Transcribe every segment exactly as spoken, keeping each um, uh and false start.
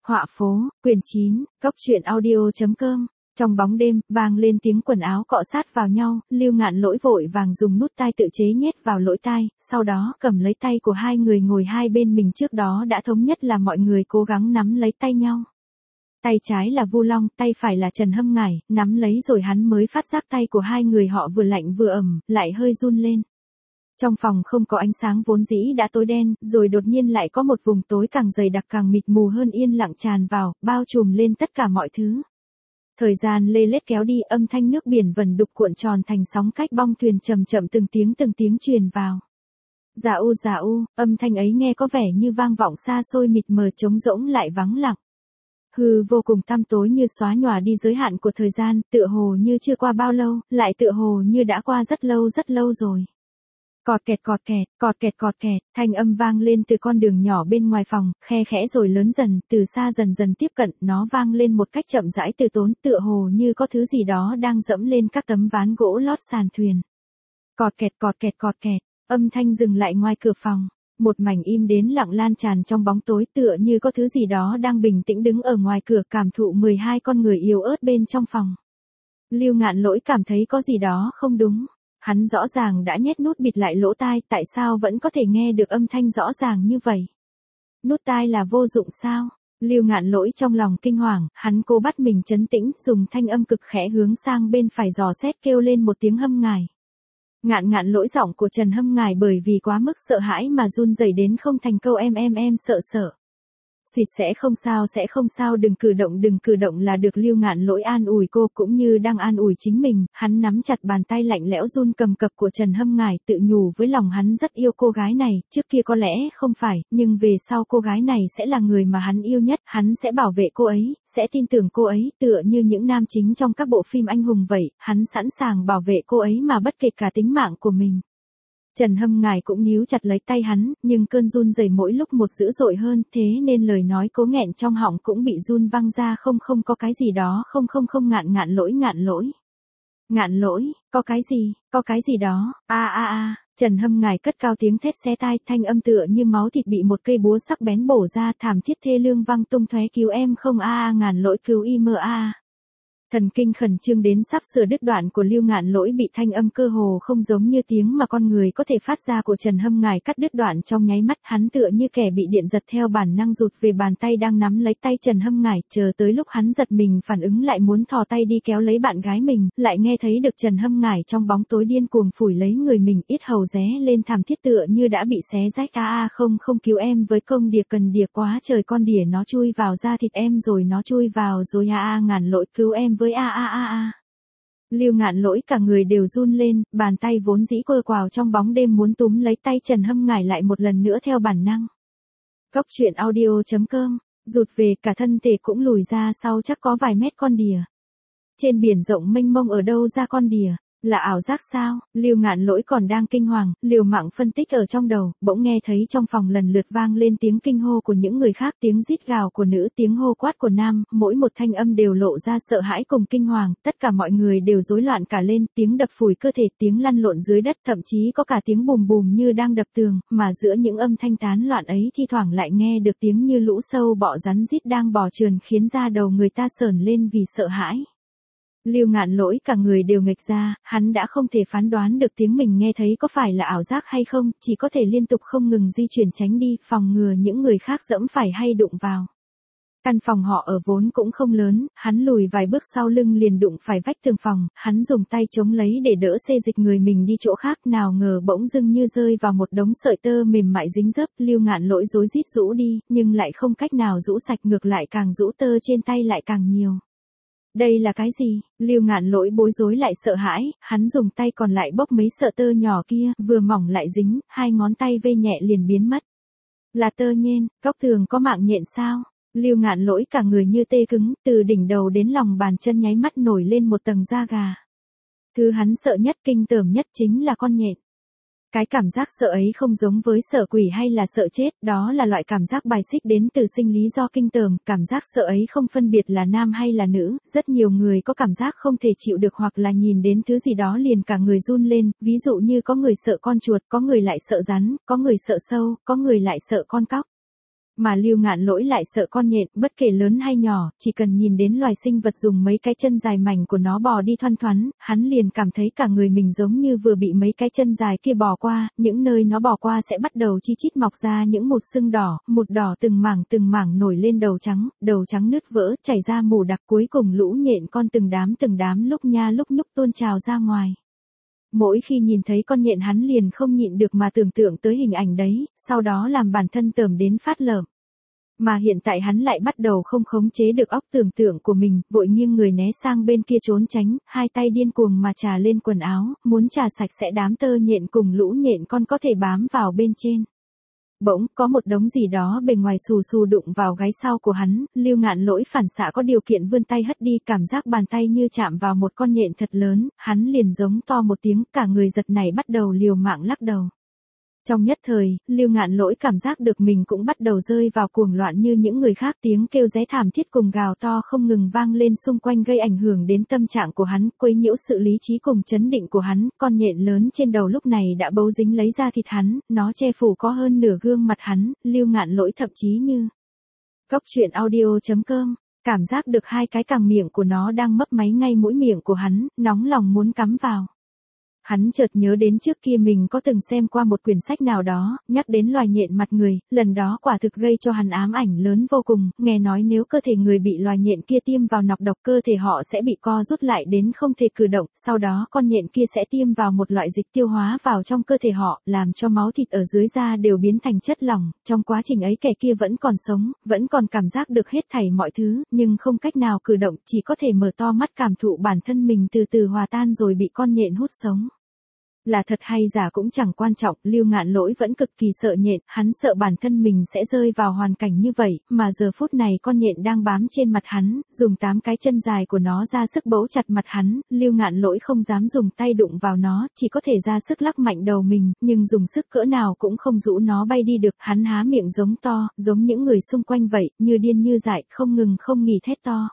Họa phố, quyển chín, cốc truyện audio.com. Trong bóng đêm, vang lên tiếng quần áo cọ sát vào nhau, Lưu Ngạn Lỗi vội vàng dùng nút tai tự chế nhét vào lỗ tai, sau đó cầm lấy tay của hai người ngồi hai bên mình trước đó đã thống nhất là mọi người cố gắng nắm lấy tay nhau. Tay trái là Vu Long, tay phải là Trần Hâm Ngải, nắm lấy rồi hắn mới phát giác tay của hai người họ vừa lạnh vừa ẩm, lại hơi run lên. Trong phòng không có ánh sáng vốn dĩ đã tối đen, rồi đột nhiên lại có một vùng tối càng dày đặc càng mịt mù hơn yên lặng tràn vào, bao trùm lên tất cả mọi thứ. Thời gian lê lết kéo đi, âm thanh nước biển vần đục cuộn tròn thành sóng cách bong thuyền chậm chậm từng tiếng từng tiếng truyền vào. Dạ u dạ u, âm thanh ấy nghe có vẻ như vang vọng xa xôi mịt mờ trống rỗng lại vắng lặng. Hư vô cùng tăm tối như xóa nhòa đi giới hạn của thời gian, tựa hồ như chưa qua bao lâu, lại tựa hồ như đã qua rất lâu rất lâu rồi. Cọt kẹt cọt kẹt, cọt kẹt cọt kẹt, thanh âm vang lên từ con đường nhỏ bên ngoài phòng, khe khẽ rồi lớn dần, từ xa dần dần tiếp cận, nó vang lên một cách chậm rãi từ tốn, tựa hồ như có thứ gì đó đang dẫm lên các tấm ván gỗ lót sàn thuyền. Cọt kẹt cọt kẹt cọt kẹt, âm thanh dừng lại ngoài cửa phòng, một mảnh im đến lặng lan tràn trong bóng tối, tựa như có thứ gì đó đang bình tĩnh đứng ở ngoài cửa cảm thụ mười hai con người yếu ớt bên trong phòng. Lưu Ngạn Lỗi cảm thấy có gì đó không đúng. Hắn rõ ràng đã nhét nút bịt lại lỗ tai, tại sao vẫn có thể nghe được âm thanh rõ ràng như vậy? Nút tai là vô dụng sao? Lưu Ngạn Lỗi trong lòng kinh hoàng, hắn cố bắt mình trấn tĩnh, dùng thanh âm cực khẽ hướng sang bên phải dò xét kêu lên một tiếng Hâm Ngải. Ngạn Ngạn Lỗi, giọng của Trần Hâm Ngải bởi vì quá mức sợ hãi mà run rẩy đến không thành câu em em em sợ sợ. Xuyệt sẽ không sao sẽ không sao đừng cử động đừng cử động là được. Lưu Ngạn Lỗi an ủi cô cũng như đang an ủi chính mình, hắn nắm chặt bàn tay lạnh lẽo run cầm cập của Trần Hâm Ngải, tự nhủ với lòng hắn rất yêu cô gái này, trước kia có lẽ không phải, nhưng về sau cô gái này sẽ là người mà hắn yêu nhất, hắn sẽ bảo vệ cô ấy, sẽ tin tưởng cô ấy, tựa như những nam chính trong các bộ phim anh hùng vậy, hắn sẵn sàng bảo vệ cô ấy mà bất kể cả tính mạng của mình. Trần Hâm Ngải cũng níu chặt lấy tay hắn, nhưng cơn run rẩy mỗi lúc một dữ dội hơn, thế nên lời nói cố nghẹn trong họng cũng bị run văng ra. Không không có cái gì đó, không không không ngạn ngạn lỗi ngạn lỗi. Ngạn Lỗi, có cái gì, có cái gì đó, a a a, Trần Hâm Ngải cất cao tiếng thét xé tai, thanh âm tựa như máu thịt bị một cây búa sắc bén bổ ra, thảm thiết thê lương vang tung tóe, cứu em không a a Ngạn Lỗi cứu im a a. Thần kinh khẩn trương đến sắp sửa đứt đoạn của Lưu Ngạn Lỗi bị thanh âm cơ hồ không giống như tiếng mà con người có thể phát ra của Trần Hâm Ngải cắt đứt đoạn trong nháy mắt, hắn tựa như kẻ bị điện giật theo bản năng rụt về bàn tay đang nắm lấy tay Trần Hâm Ngải, chờ tới lúc hắn giật mình phản ứng lại muốn thò tay đi kéo lấy bạn gái mình, lại nghe thấy được Trần Hâm Ngải trong bóng tối điên cuồng phủi lấy người mình, yết hầu ré lên thảm thiết tựa như đã bị xé rách. A a không không cứu em với công đỉa cần đỉa quá trời, con đỉa nó chui vào da thịt em rồi nó chui vào rồi a a Ngạn Lỗi cứu em với a a a a. Lưu Ngạn Lỗi cả người đều run lên, bàn tay vốn dĩ quơ quào trong bóng đêm muốn túm lấy tay Trần Hâm Ngải lại một lần nữa theo bản năng. Cốc truyện audio.com, rụt về cả thân thể cũng lùi ra sau chắc có vài mét. Con đỉa trên biển rộng mênh mông ở đâu ra con đỉa? Là ảo giác sao? Lưu Ngạn Lỗi còn đang kinh hoàng, liều mạng phân tích ở trong đầu, bỗng nghe thấy trong phòng lần lượt vang lên tiếng kinh hô của những người khác, tiếng rít gào của nữ, tiếng hô quát của nam, mỗi một thanh âm đều lộ ra sợ hãi cùng kinh hoàng, tất cả mọi người đều rối loạn cả lên, tiếng đập phủi cơ thể, tiếng lăn lộn dưới đất, thậm chí có cả tiếng bùm bùm như đang đập tường, mà giữa những âm thanh tán loạn ấy thi thoảng lại nghe được tiếng như lũ sâu bọ rắn rít đang bò trườn, khiến da đầu người ta sởn lên vì sợ hãi. Lưu Ngạn Lỗi cả người đều nghệch ra, hắn đã không thể phán đoán được tiếng mình nghe thấy có phải là ảo giác hay không, chỉ có thể liên tục không ngừng di chuyển tránh đi, phòng ngừa những người khác dẫm phải hay đụng vào. Căn phòng họ ở vốn cũng không lớn, hắn lùi vài bước sau lưng liền đụng phải vách tường phòng, hắn dùng tay chống lấy để đỡ xê dịch người mình đi chỗ khác, nào ngờ bỗng dưng như rơi vào một đống sợi tơ mềm mại dính dấp. Lưu Ngạn Lỗi rối rít rũ đi, nhưng lại không cách nào rũ sạch, ngược lại càng rũ tơ trên tay lại càng nhiều. Đây là cái gì? Lưu Ngạn Lỗi bối rối lại sợ hãi, hắn dùng tay còn lại bốc mấy sợi tơ nhỏ kia, vừa mỏng lại dính, hai ngón tay vê nhẹ liền biến mất. Là tơ nhện, góc tường có mạng nhện sao? Lưu Ngạn Lỗi cả người như tê cứng, từ đỉnh đầu đến lòng bàn chân nháy mắt nổi lên một tầng da gà. Thứ hắn sợ nhất, kinh tởm nhất chính là con nhện. Cái cảm giác sợ ấy không giống với sợ quỷ hay là sợ chết, đó là loại cảm giác bài xích đến từ sinh lý do kinh tởm, cảm giác sợ ấy không phân biệt là nam hay là nữ, rất nhiều người có cảm giác không thể chịu được hoặc là nhìn đến thứ gì đó liền cả người run lên, ví dụ như có người sợ con chuột, có người lại sợ rắn, có người sợ sâu, có người lại sợ con cóc. Mà Lưu Ngạn Lỗi lại sợ con nhện, bất kể lớn hay nhỏ, chỉ cần nhìn đến loài sinh vật dùng mấy cái chân dài mảnh của nó bò đi thoăn thoắn, hắn liền cảm thấy cả người mình giống như vừa bị mấy cái chân dài kia bò qua, những nơi nó bò qua sẽ bắt đầu chi chít mọc ra những một sưng đỏ, một đỏ từng mảng từng mảng nổi lên đầu trắng, đầu trắng nứt vỡ, chảy ra mù đặc, cuối cùng lũ nhện con từng đám từng đám lúc nha lúc nhúc tuôn trào ra ngoài. Mỗi khi nhìn thấy con nhện hắn liền không nhịn được mà tưởng tượng tới hình ảnh đấy, sau đó làm bản thân tởm đến phát lởm. Mà hiện tại hắn lại bắt đầu không khống chế được óc tưởng tượng của mình, vội nghiêng người né sang bên kia trốn tránh, hai tay điên cuồng mà trà lên quần áo, muốn trà sạch sẽ đám tơ nhện cùng lũ nhện con có thể bám vào bên trên. Bỗng, có một đống gì đó bề ngoài xù xù đụng vào gáy sau của hắn, Lưu Ngạn Lỗi phản xạ có điều kiện vươn tay hất đi, cảm giác bàn tay như chạm vào một con nhện thật lớn, hắn liền giống to một tiếng, cả người giật nảy bắt đầu liều mạng lắc đầu. Trong nhất thời, Lưu Ngạn Lỗi cảm giác được mình cũng bắt đầu rơi vào cuồng loạn như những người khác, tiếng kêu ré thảm thiết cùng gào to không ngừng vang lên xung quanh gây ảnh hưởng đến tâm trạng của hắn, quấy nhiễu sự lý trí cùng chấn định của hắn, con nhện lớn trên đầu lúc này đã bấu dính lấy da thịt hắn, nó che phủ có hơn nửa gương mặt hắn, Lưu Ngạn Lỗi thậm chí như Cốc truyện audio chấm com, cảm giác được hai cái cẳng miệng của nó đang mấp máy ngay mũi miệng của hắn, nóng lòng muốn cắm vào. Hắn chợt nhớ đến trước kia mình có từng xem qua một quyển sách nào đó, nhắc đến loài nhện mặt người, lần đó quả thực gây cho hắn ám ảnh lớn vô cùng, nghe nói nếu cơ thể người bị loài nhện kia tiêm vào nọc độc cơ thể họ sẽ bị co rút lại đến không thể cử động, sau đó con nhện kia sẽ tiêm vào một loại dịch tiêu hóa vào trong cơ thể họ, làm cho máu thịt ở dưới da đều biến thành chất lỏng, trong quá trình ấy kẻ kia vẫn còn sống, vẫn còn cảm giác được hết thảy mọi thứ, nhưng không cách nào cử động, chỉ có thể mở to mắt cảm thụ bản thân mình từ từ hòa tan rồi bị con nhện hút sống. Là thật hay giả cũng chẳng quan trọng, Lưu Ngạn Lỗi vẫn cực kỳ sợ nhện, hắn sợ bản thân mình sẽ rơi vào hoàn cảnh như vậy, mà giờ phút này con nhện đang bám trên mặt hắn, dùng tám cái chân dài của nó ra sức bấu chặt mặt hắn, Lưu Ngạn Lỗi không dám dùng tay đụng vào nó, chỉ có thể ra sức lắc mạnh đầu mình, nhưng dùng sức cỡ nào cũng không rũ nó bay đi được, hắn há miệng giống to, giống những người xung quanh vậy, như điên như dại, không ngừng không nghỉ thét to.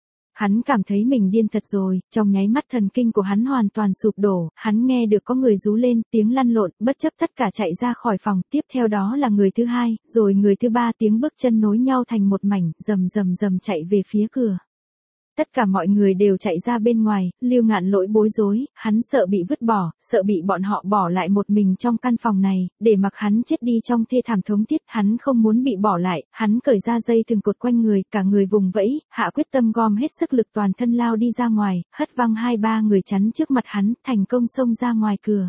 Hắn cảm thấy mình điên thật rồi, trong nháy mắt thần kinh của hắn hoàn toàn sụp đổ, hắn nghe được có người rú lên, tiếng lăn lộn, bất chấp tất cả chạy ra khỏi phòng, tiếp theo đó là người thứ hai, rồi người thứ ba, tiếng bước chân nối nhau thành một mảnh, rầm rầm rầm chạy về phía cửa. Tất cả mọi người đều chạy ra bên ngoài, Lưu Ngạn Lỗi bối rối, hắn sợ bị vứt bỏ, sợ bị bọn họ bỏ lại một mình trong căn phòng này, để mặc hắn chết đi trong thê thảm thống thiết, hắn không muốn bị bỏ lại, hắn cởi ra dây thừng cột quanh người, cả người vùng vẫy, hạ quyết tâm gom hết sức lực toàn thân lao đi ra ngoài, hất văng hai ba người chắn trước mặt hắn, thành công xông ra ngoài cửa.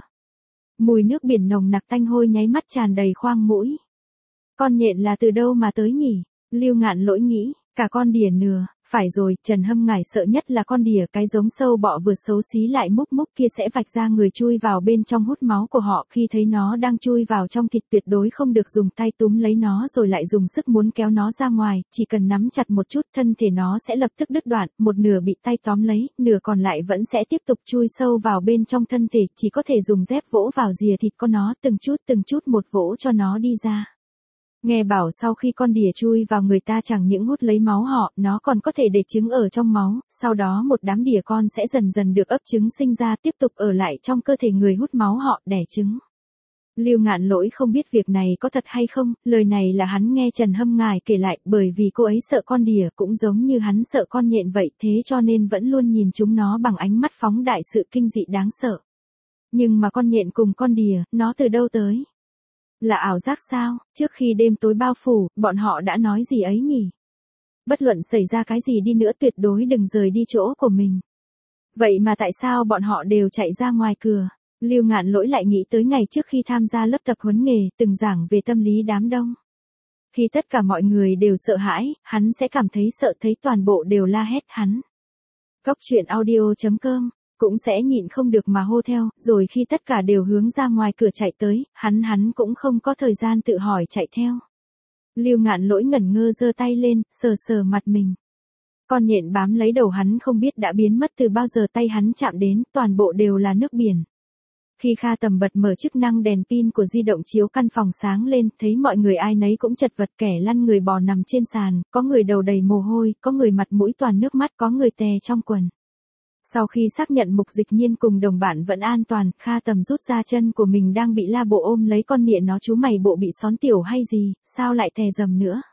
Mùi nước biển nồng nặc tanh hôi nháy mắt tràn đầy khoang mũi. Con nhện là từ đâu mà tới nhỉ? Lưu Ngạn Lỗi nghĩ, cả con đỉa nừa. Phải rồi, Trần Hâm Ngải sợ nhất là con đỉa, cái giống sâu bọ vừa xấu xí lại múc múc kia sẽ vạch ra người chui vào bên trong hút máu của họ, khi thấy nó đang chui vào trong thịt tuyệt đối không được dùng tay túm lấy nó rồi lại dùng sức muốn kéo nó ra ngoài, chỉ cần nắm chặt một chút thân thể nó sẽ lập tức đứt đoạn, một nửa bị tay tóm lấy, nửa còn lại vẫn sẽ tiếp tục chui sâu vào bên trong thân thể, chỉ có thể dùng dép vỗ vào rìa thịt con nó từng chút từng chút một vỗ cho nó đi ra. Nghe bảo sau khi con đỉa chui vào người ta chẳng những hút lấy máu họ, nó còn có thể để trứng ở trong máu, sau đó một đám đỉa con sẽ dần dần được ấp trứng sinh ra tiếp tục ở lại trong cơ thể người hút máu họ, đẻ trứng. Lưu Ngạn Lỗi không biết việc này có thật hay không, lời này là hắn nghe Trần Hâm Ngải kể lại, bởi vì cô ấy sợ con đỉa cũng giống như hắn sợ con nhện vậy, thế cho nên vẫn luôn nhìn chúng nó bằng ánh mắt phóng đại sự kinh dị đáng sợ. Nhưng mà con nhện cùng con đỉa, nó từ đâu tới? Là ảo giác sao? Trước khi đêm tối bao phủ, bọn họ đã nói gì ấy nhỉ? Bất luận xảy ra cái gì đi nữa tuyệt đối đừng rời đi chỗ của mình. Vậy mà tại sao bọn họ đều chạy ra ngoài cửa? Lưu Ngạn Lỗi lại nghĩ tới ngày trước khi tham gia lớp tập huấn nghề, từng giảng về tâm lý đám đông. Khi tất cả mọi người đều sợ hãi, hắn sẽ cảm thấy sợ, thấy toàn bộ đều la hét hắn. Cốc truyện audio chấm com cũng sẽ nhịn không được mà hô theo, rồi khi tất cả đều hướng ra ngoài cửa chạy tới, hắn hắn cũng không có thời gian tự hỏi chạy theo. Lưu Ngạn Lỗi ngẩn ngơ giơ tay lên, sờ sờ mặt mình. Con nhện bám lấy đầu hắn không biết đã biến mất từ bao giờ, tay hắn chạm đến, toàn bộ đều là nước biển. Khi Kha Tầm bật mở chức năng đèn pin của di động chiếu căn phòng sáng lên, thấy mọi người ai nấy cũng chật vật, kẻ lăn người bò nằm trên sàn, có người đầu đầy mồ hôi, có người mặt mũi toàn nước mắt, có người tè trong quần. Sau khi xác nhận Mục Dịch Nhiên cùng đồng bạn vẫn an toàn, Kha Tầm rút ra chân của mình đang bị La Bộ ôm lấy con nhện, nó chú mày bộ bị xón tiểu hay gì, sao lại tè dầm nữa.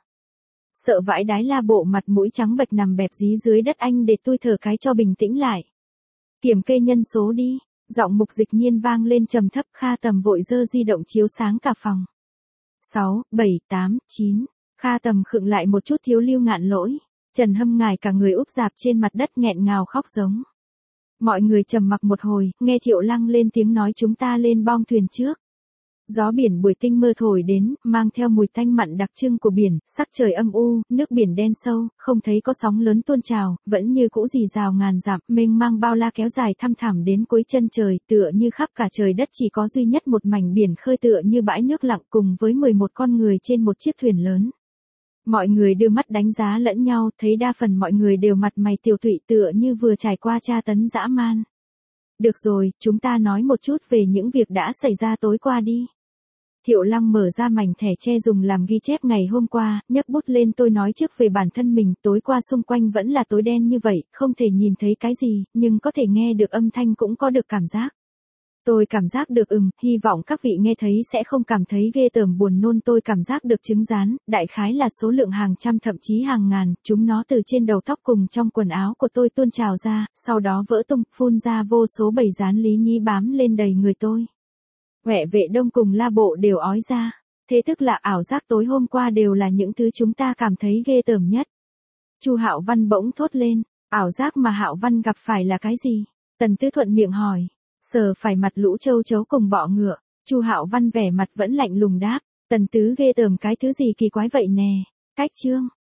Sợ vãi đái La Bộ mặt mũi trắng bệch nằm bẹp dí dưới đất anh để tôi thở cái cho bình tĩnh lại. Kiểm kê nhân số đi, giọng Mục Dịch Nhiên vang lên trầm thấp. Kha Tầm vội giơ di động chiếu sáng cả phòng. sáu, bảy, tám, chín. Kha Tầm khựng lại một chút. Thiếu Lưu Ngạn Lỗi. Trần Hâm Ngải cả người úp dạp trên mặt đất nghẹn ngào khóc giống. Mọi người trầm mặc một hồi, nghe Thiệu Lăng lên tiếng nói chúng ta lên bong thuyền trước. Gió biển buổi tinh mơ thổi đến, mang theo mùi tanh mặn đặc trưng của biển, sắc trời âm u, nước biển đen sâu, không thấy có sóng lớn tuôn trào, vẫn như cũ rì rào ngàn dặm, mênh mang bao la kéo dài thăm thẳm đến cuối chân trời, tựa như khắp cả trời đất chỉ có duy nhất một mảnh biển khơi tựa như bãi nước lặng cùng với mười một con người trên một chiếc thuyền lớn. Mọi người đưa mắt đánh giá lẫn nhau, thấy đa phần mọi người đều mặt mày tiều tụy tựa như vừa trải qua tra tấn dã man. Được rồi, chúng ta nói một chút về những việc đã xảy ra tối qua đi. Thiệu Lăng mở ra mảnh thẻ tre dùng làm ghi chép ngày hôm qua, nhấc bút lên. Tôi nói trước về bản thân mình, tối qua xung quanh vẫn là tối đen như vậy, không thể nhìn thấy cái gì, nhưng có thể nghe được âm thanh cũng có được cảm giác. Tôi cảm giác được ừm, hy vọng các vị nghe thấy sẽ không cảm thấy ghê tởm buồn nôn. Tôi cảm giác được trứng rán, đại khái là số lượng hàng trăm thậm chí hàng ngàn, chúng nó từ trên đầu tóc cùng trong quần áo của tôi tuôn trào ra, sau đó vỡ tung, phun ra vô số bầy rán lý nhí bám lên đầy người tôi. Huệ Vệ Đông cùng La Bộ đều ói ra, thế tức là ảo giác tối hôm qua đều là những thứ chúng ta cảm thấy ghê tởm nhất. Chu Hạo Văn bỗng thốt lên, ảo giác mà Hạo Văn gặp phải là cái gì? Tần Tư thuận miệng hỏi. Sờ phải mặt lũ châu chấu cùng bọ ngựa, Chu Hạo Văn vẻ mặt vẫn lạnh lùng đáp, Tần Tứ ghê tởm cái thứ gì kỳ quái vậy nè, cách chương.